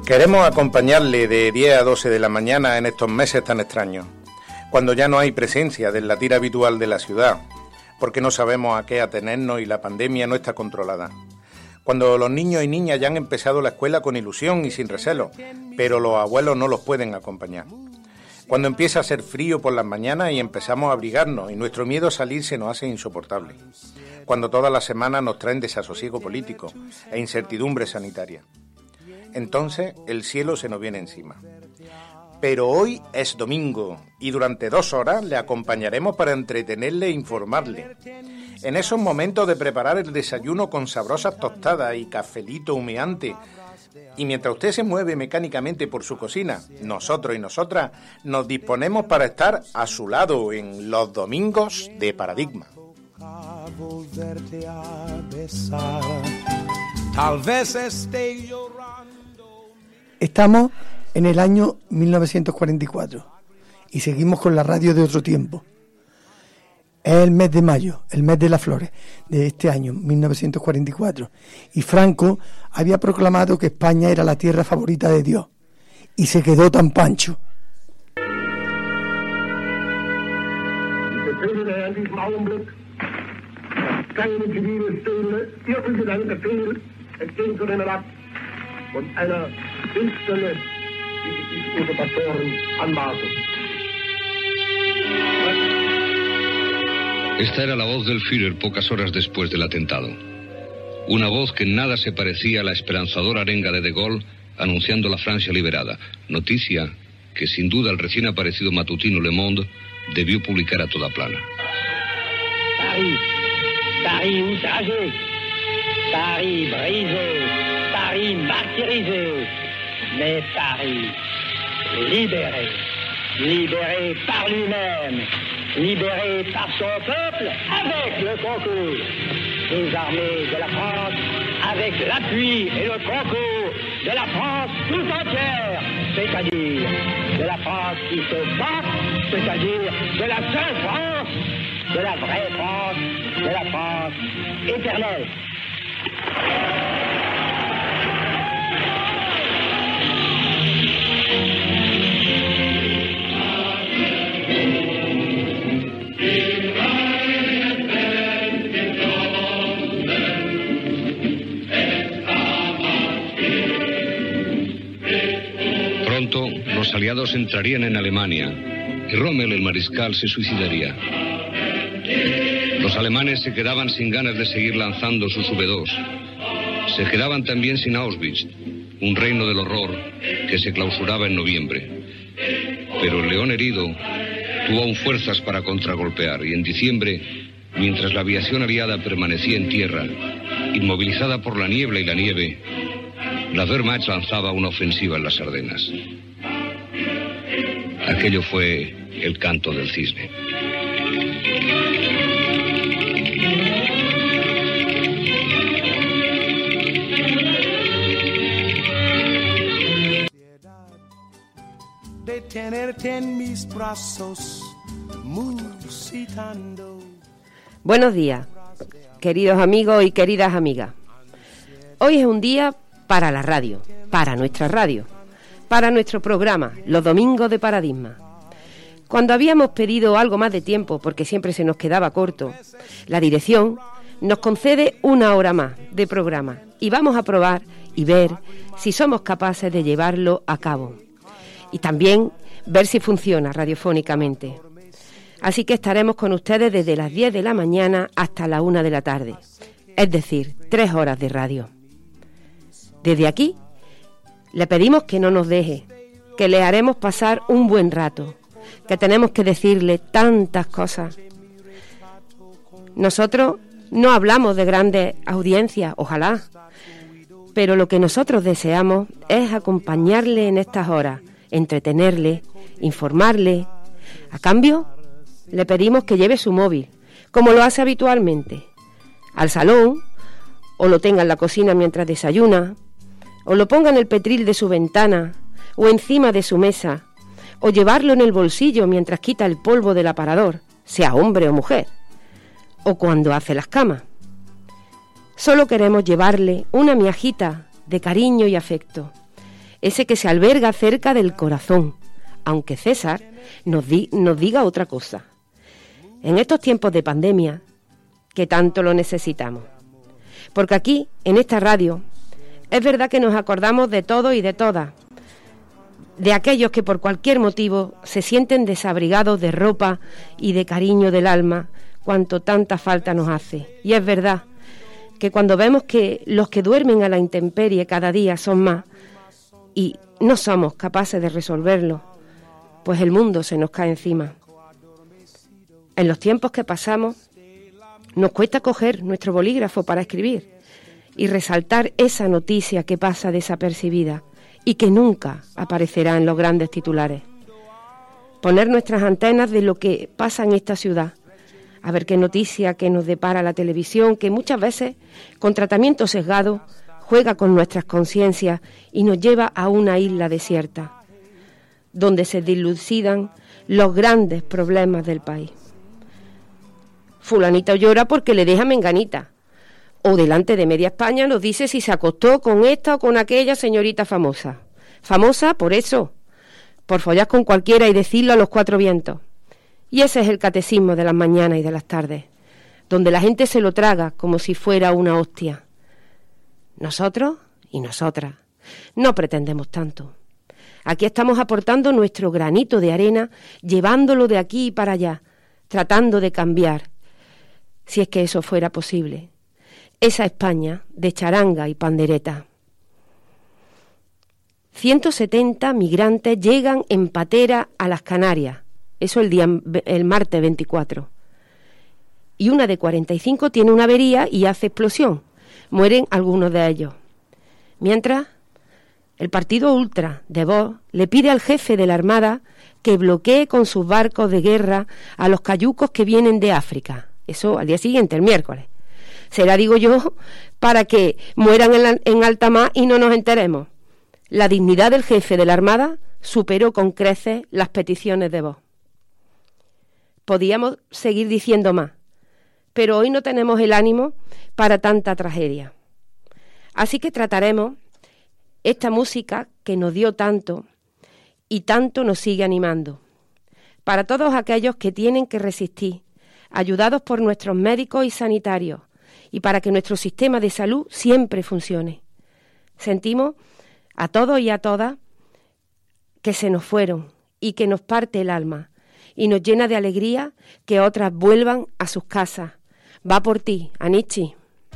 Queremos acompañarle de 10 a 12 de la mañana en estos meses tan extraños, cuando ya no hay presencia del latir habitual de la ciudad, porque no sabemos a qué atenernos y la pandemia no está controlada. Cuando los niños y niñas ya han empezado la escuela con ilusión y sin recelo, pero los abuelos no los pueden acompañar. Cuando empieza a hacer frío por las mañanas y empezamos a abrigarnos y nuestro miedo a salir se nos hace insoportable. Cuando todas las semanas nos traen desasosiego político e incertidumbre sanitaria. Entonces el cielo se nos viene encima. Pero hoy es domingo y durante 2 horas le acompañaremos para entretenerle e informarle. En esos momentos de preparar el desayuno con sabrosas tostadas y cafelito humeante, y mientras usted se mueve mecánicamente por su cocina, nosotros y nosotras nos disponemos para estar a su lado en los domingos de Paradigma. Estamos en el año 1944 y seguimos con la radio de otro tiempo. Es el mes de mayo, el mes de las flores de este año 1944, y Franco había proclamado que España era la tierra favorita de Dios y se quedó tan pancho. Esta era la voz del Führer pocas horas después del atentado. Una voz que en nada se parecía a la esperanzadora arenga de Gaulle anunciando la Francia liberada. Noticia que sin duda el recién aparecido matutino Le Monde debió publicar a toda plana. Paris outragé, Paris brisé, Paris martyrisé, mais Paris libéré, libéré par lui-même, libéré par son peuple avec le concours des armées de la France, avec l'appui et le concours de la France tout entière, c'est-à-dire de la France qui se bat, c'est-à-dire de la seule France, de la vraie France, de la France éternelle. Pronto los aliados entrarían en Alemania y Rommel, el mariscal, se suicidaría. Los alemanes se quedaban sin ganas de seguir lanzando sus V2. Se quedaban también sin Auschwitz, un reino del horror que se clausuraba en noviembre. Pero el león herido tuvo aún fuerzas para contragolpear y en diciembre, mientras la aviación aliada permanecía en tierra, inmovilizada por la niebla y la nieve, la Wehrmacht lanzaba una ofensiva en las Ardenas. Aquello fue el canto del cisne. De tenerte en mis brazos, musitando. Buenos días, queridos amigos y queridas amigas. Hoy es un día para la radio, para nuestra radio, para nuestro programa, los domingos de Paradigma. Cuando habíamos pedido algo más de tiempo, porque siempre se nos quedaba corto, la dirección nos concede 1 hora más de programa y vamos a probar y ver si somos capaces de llevarlo a cabo. Y también ver si funciona radiofónicamente. Así que estaremos con ustedes desde las 10 de la mañana hasta la 1 de la tarde, es decir, 3 horas de radio. Desde aquí le pedimos que no nos deje, que le haremos pasar un buen rato, que tenemos que decirle tantas cosas. Nosotros no hablamos de grandes audiencias, ojalá, pero lo que nosotros deseamos es acompañarle en estas horas, entretenerle, informarle. A cambio, le pedimos que lleve su móvil, como lo hace habitualmente, al salón, o lo tenga en la cocina mientras desayuna, o lo ponga en el petril de su ventana, o encima de su mesa, o llevarlo en el bolsillo mientras quita el polvo del aparador, sea hombre o mujer, o cuando hace las camas. Solo queremos llevarle una miajita de cariño y afecto, ese que se alberga cerca del corazón, aunque César nos diga otra cosa. En estos tiempos de pandemia, que tanto lo necesitamos. Porque aquí, en esta radio, es verdad que nos acordamos de todos y de todas, de aquellos que por cualquier motivo se sienten desabrigados de ropa y de cariño del alma, cuanto tanta falta nos hace. Y es verdad que cuando vemos que los que duermen a la intemperie cada día son más y no somos capaces de resolverlo, pues el mundo se nos cae encima. En los tiempos que pasamos, nos cuesta coger nuestro bolígrafo para escribir y resaltar esa noticia que pasa desapercibida y que nunca aparecerá en los grandes titulares. Poner nuestras antenas de lo que pasa en esta ciudad, a ver qué noticia que nos depara la televisión, que muchas veces, con tratamiento sesgado, juega con nuestras conciencias y nos lleva a una isla desierta, donde se dilucidan los grandes problemas del país. Fulanito llora porque le deja menganita, o delante de media España nos dice si se acostó con esta o con aquella señorita famosa. Famosa por eso, por follar con cualquiera y decirlo a los cuatro vientos. Y ese es el catecismo de las mañanas y de las tardes, donde la gente se lo traga como si fuera una hostia. Nosotros y nosotras no pretendemos tanto. Aquí estamos aportando nuestro granito de arena, llevándolo de aquí para allá, tratando de cambiar, si es que eso fuera posible, esa España de charanga y pandereta. 170 migrantes llegan en patera a las Canarias, eso el martes 24. Y una de 45 tiene una avería y hace explosión. Mueren algunos de ellos. Mientras, el partido ultra de Vox le pide al jefe de la Armada que bloquee con sus barcos de guerra a los cayucos que vienen de África. Eso al día siguiente, el miércoles. Será, digo yo, para que mueran en alta mar y no nos enteremos. La dignidad del jefe de la Armada superó con creces las peticiones de Vox. Podíamos seguir diciendo más, pero hoy no tenemos el ánimo para tanta tragedia. Así que trataremos esta música que nos dio tanto y tanto nos sigue animando. Para todos aquellos que tienen que resistir, ayudados por nuestros médicos y sanitarios, y para que nuestro sistema de salud siempre funcione. Sentimos a todos y a todas que se nos fueron y que nos parte el alma, y nos llena de alegría que otras vuelvan a sus casas. Va por ti, Anichi.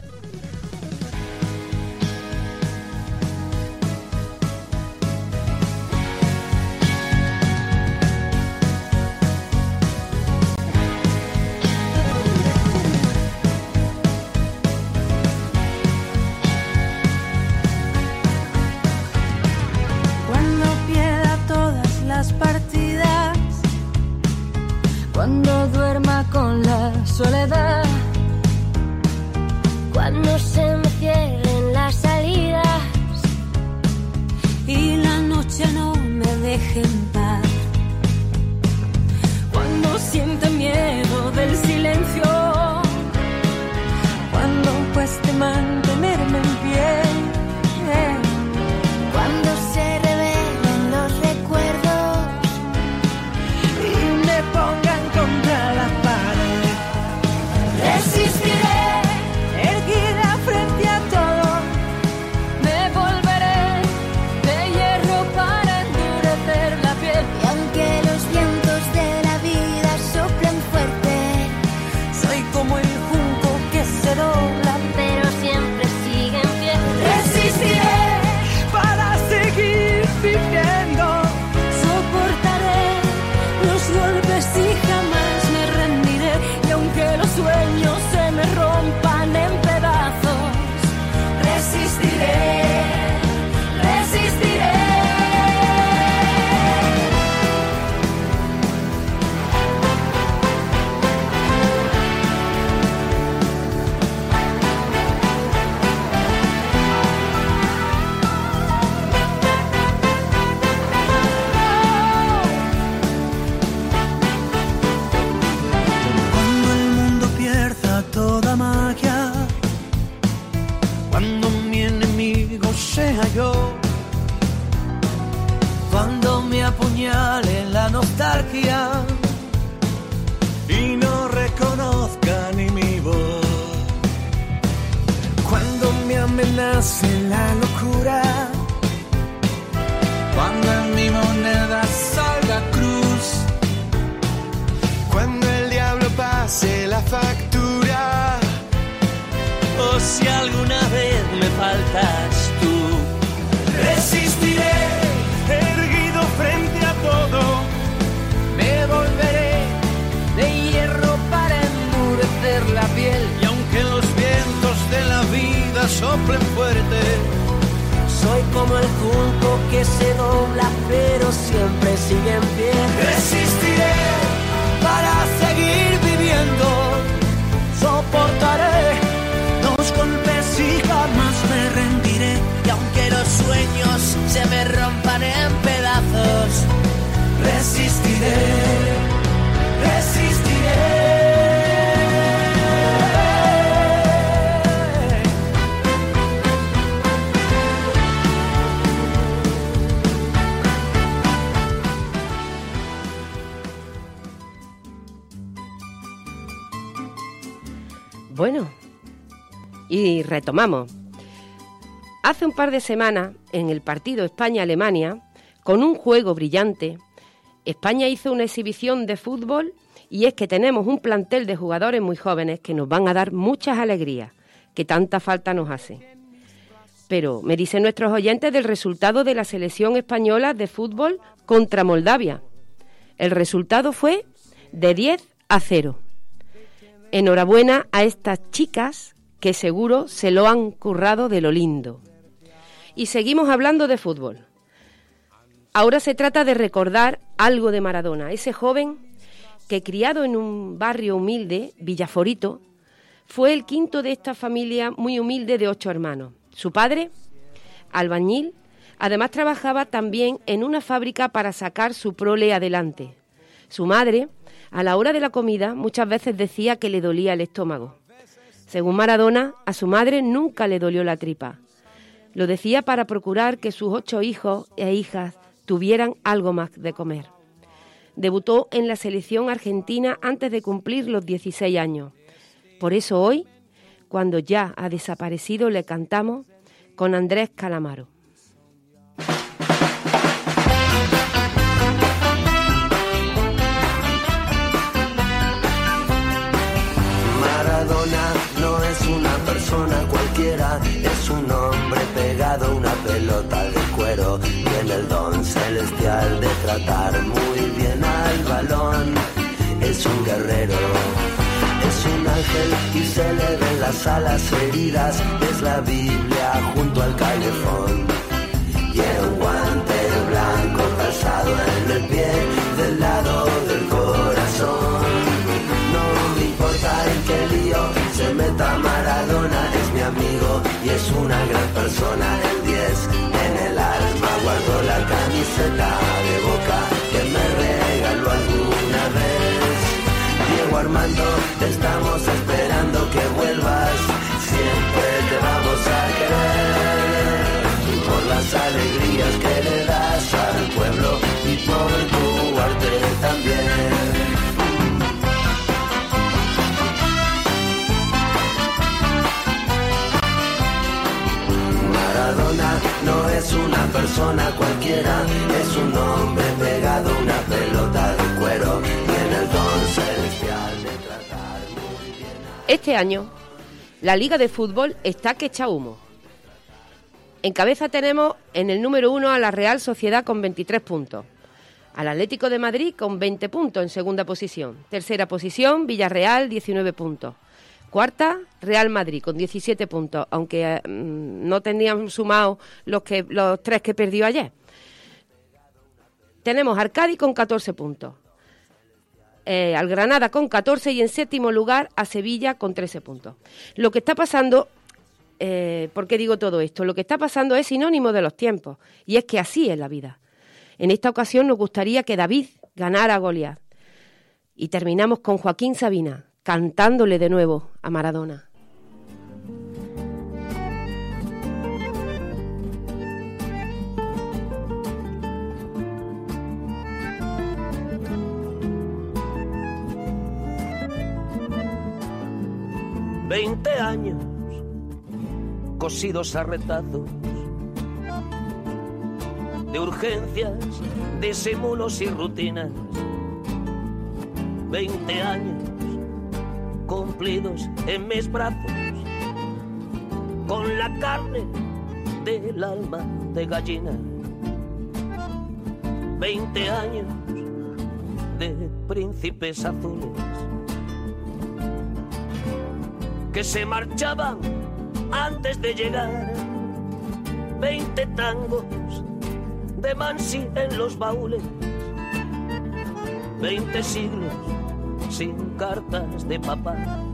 Partidas, cuando duerma con la soledad, apuñale la nostalgia y no reconozca ni mi voz. Cuando me amenace la locura, cuando en mi moneda salga cruz, cuando el diablo pase la factura, o si alguna vez me faltas tú, resistiré erguido frente a todo, me volveré de hierro para endurecer la piel, y aunque los vientos de la vida soplen fuerte, soy como el junco que se dobla pero siempre sigue en pie. Resistiré para seguir viviendo, soportaré los golpes y jamás me rendiré, y aunque los sueños se me rompan en pedazos, resistiré, resistiré. Bueno, y retomamos. Hace un par de semanas, en el partido España-Alemania, con un juego brillante, España hizo una exhibición de fútbol, y es que tenemos un plantel de jugadores muy jóvenes que nos van a dar muchas alegrías, que tanta falta nos hace. Pero me dicen nuestros oyentes del resultado de la selección española de fútbol contra Moldavia. El resultado fue de 10-0. Enhorabuena a estas chicas que seguro se lo han currado de lo lindo. Y seguimos hablando de fútbol. Ahora se trata de recordar algo de Maradona, ese joven que, criado en un barrio humilde, Villaforito, fue el quinto de esta familia muy humilde de 8 hermanos. Su padre, albañil, además trabajaba también en una fábrica para sacar su prole adelante. Su madre, a la hora de la comida, muchas veces decía que le dolía el estómago. Según Maradona, a su madre nunca le dolió la tripa. Lo decía para procurar que sus 8 hijos e hijas tuvieran algo más de comer. Debutó en la selección argentina antes de cumplir los 16 años. Por eso hoy, cuando ya ha desaparecido, le cantamos con Andrés Calamaro. Maradona no es una persona cualquiera, es un hombre pegado a una pelota de cuero. Tiene el don celestial de tratar muy bien al balón. Es un guerrero, es un ángel y se le ven las alas heridas. Es la Biblia junto al calefón. Tiene un guante blanco calzado en el pie del lado del corazón. No me importa en qué lío se meta Maradona, es mi amigo y es una gran persona. El 10 en el alma, guardo la camiseta de Boca que me regaló alguna vez. Diego Armando, te estamos esperando que vuelvas, siempre te vamos a querer, por las alegrías que le das al pueblo y por tu arte también. Maradona no es una persona cualquiera, es un hombre pegado a una pelota de cuero, tiene el don celestial de tratar muy bien. Este año, la Liga de Fútbol está que echa humo. En cabeza tenemos en el número 1 a la Real Sociedad con 23 puntos, al Atlético de Madrid con 20 puntos en segunda posición, tercera posición Villarreal 19 puntos, cuarta Real Madrid con 17 puntos, aunque no tenían sumado los 3 que perdió ayer. Tenemos al Cádiz con 14 puntos, al Granada con 14 y en séptimo lugar a Sevilla con 13 puntos. Lo que está pasando... ¿por qué digo todo esto? Lo que está pasando es sinónimo de los tiempos, y es que así es la vida. En esta ocasión nos gustaría que David ganara a Goliat. Y terminamos con Joaquín Sabina, cantándole de nuevo a Maradona. 20 años cosidos a retazos, de urgencias, disimulos y rutinas. 20 años cumplidos en mis brazos, con la carne del alma de gallina. 20 años de príncipes azules que se marchaban antes de llegar. 20 tangos de Mansi en los baúles. 20 siglos sin cartas de papá,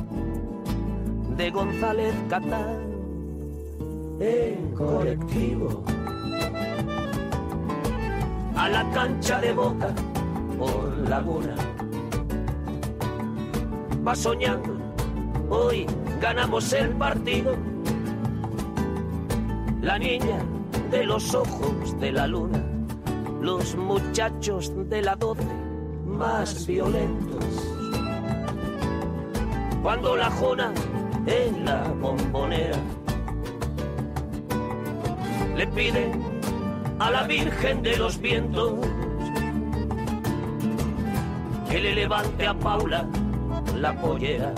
de González Catán en colectivo a la cancha de Boca por Laguna. Va soñando, hoy ganamos el partido. La niña de los ojos de la luna, los muchachos de la 12 más violentos. Cuando la Jona en la Bombonera le pide a la Virgen de los Vientos que le levante a Paula la pollera.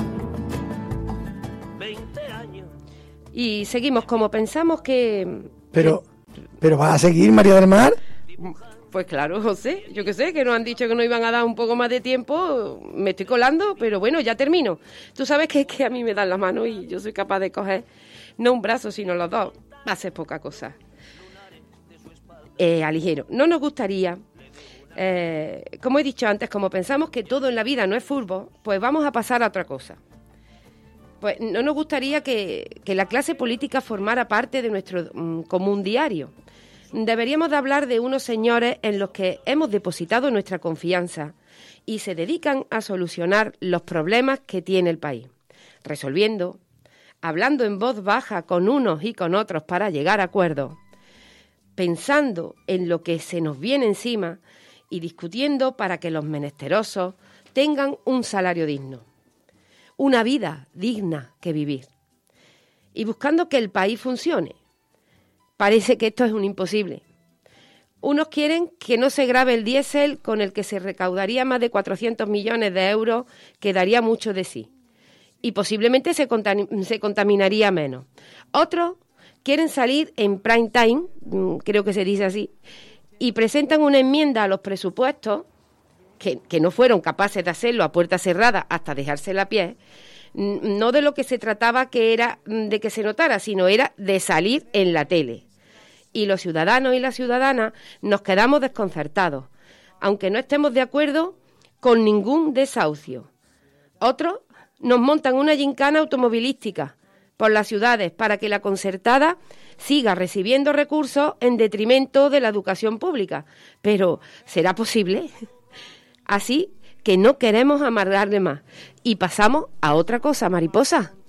20 años. Y seguimos como pensamos que... Pero ¿vas a seguir, María del Mar? Pues claro, José, yo que sé, que nos han dicho que nos iban a dar un poco más de tiempo, me estoy colando, pero bueno, ya termino. Tú sabes que a mí me dan la mano y yo soy capaz de coger no un brazo, sino los dos. Va a ser poca cosa. Aligero. No nos gustaría, como he dicho antes, como pensamos que todo en la vida no es fútbol, pues vamos a pasar a otra cosa. Pues no nos gustaría que la clase política formara parte de nuestro común diario. Deberíamos de hablar de unos señores en los que hemos depositado nuestra confianza y se dedican a solucionar los problemas que tiene el país, resolviendo, hablando en voz baja con unos y con otros para llegar a acuerdos, pensando en lo que se nos viene encima y discutiendo para que los menesterosos tengan un salario digno, una vida digna que vivir, y buscando que el país funcione. Parece que esto es un imposible. Unos quieren que no se grave el diésel, con el que se recaudaría más de 400 millones de euros, que daría mucho de sí, y posiblemente se contaminaría menos. Otros quieren salir en prime time, creo que se dice así, y presentan una enmienda a los presupuestos, que no fueron capaces de hacerlo a puerta cerrada hasta dejarse la piel. No de lo que se trataba, que era de que se notara, sino era de salir en la tele. Y los ciudadanos y las ciudadanas nos quedamos desconcertados, aunque no estemos de acuerdo con ningún desahucio. Otros nos montan una gincana automovilística por las ciudades para que la concertada siga recibiendo recursos en detrimento de la educación pública. Pero, ¿será posible? Así que no queremos amargarle más. Y pasamos a otra cosa, mariposa.